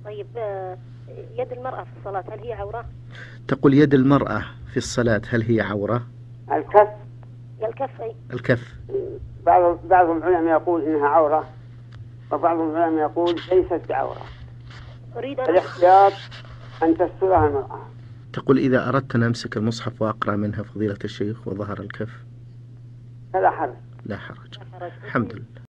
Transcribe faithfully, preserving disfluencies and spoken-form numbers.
طيب آه، يد المرأة في الصلاة هل هي عورة؟ تقول يد المرأة في الصلاة هل هي عورة؟ الكف. الكف أي. الكف. بعض بعض العلماء يقول إنها عورة، وبعض العلماء يقول ليست بعورة. أريد أن الاحتياط أن تسترها المرأة. تقول إذا أردت أن أمسك المصحف وأقرأ منها فضيلة الشيخ وظهر الكف فلا حرج. لا حرج. لا حرج. الحمد لله.